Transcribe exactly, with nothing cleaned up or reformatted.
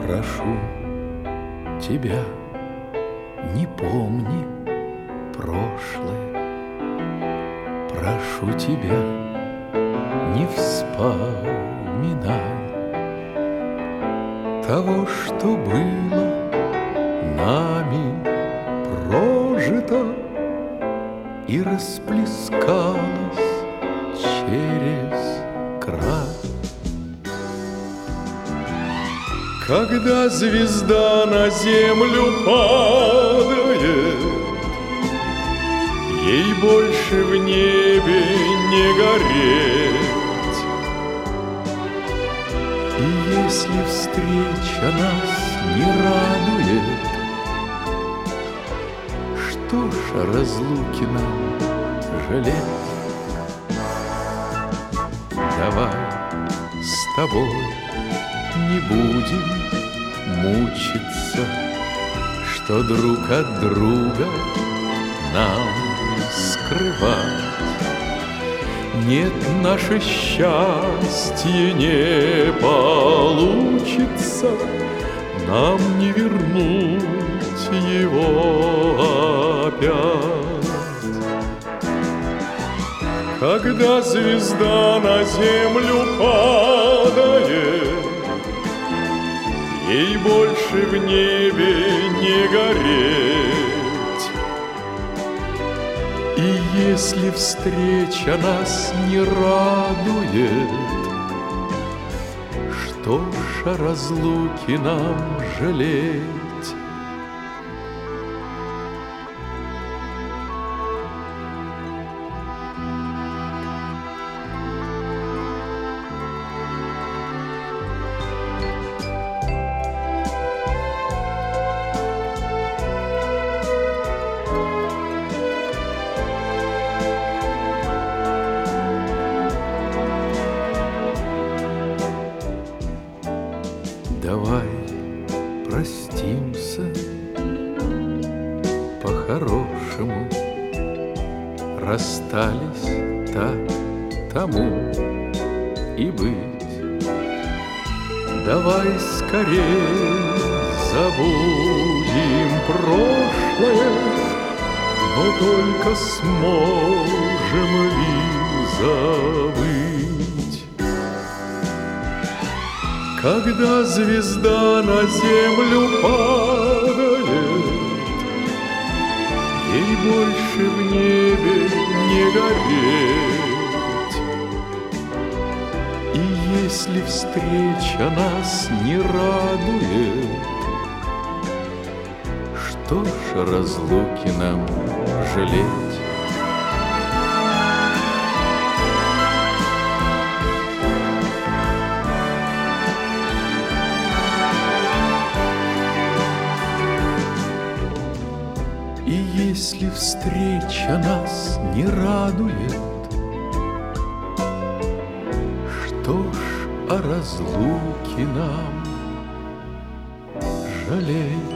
Прошу тебя, не помни прошлое. Прошу тебя, не вспоминай того, что было нами прожито и расплескалось через край. Когда звезда на землю падает, ей больше в небе не гореть. И если встреча нас не радует, что ж о разлуке нам жалеть? Давай с тобой не будем мучиться, что друг от друга нам скрывать. Нет, наше счастье не получится, нам не вернуть его опять. Когда звезда на землю падает, ей больше в небе не гореть. И если встреча нас не радует, что ж о разлуке нам жалеть? Давай простимся по-хорошему, расстались так тому и быть. Давай скорей забудем прошлое, но только сможем ли забыть? Когда звезда на землю падает, ей больше в небе не гореть. И если встреча нас не радует, что ж о разлуке нам жалеть? И если встреча нас не радует, что ж о разлуке нам жалеть?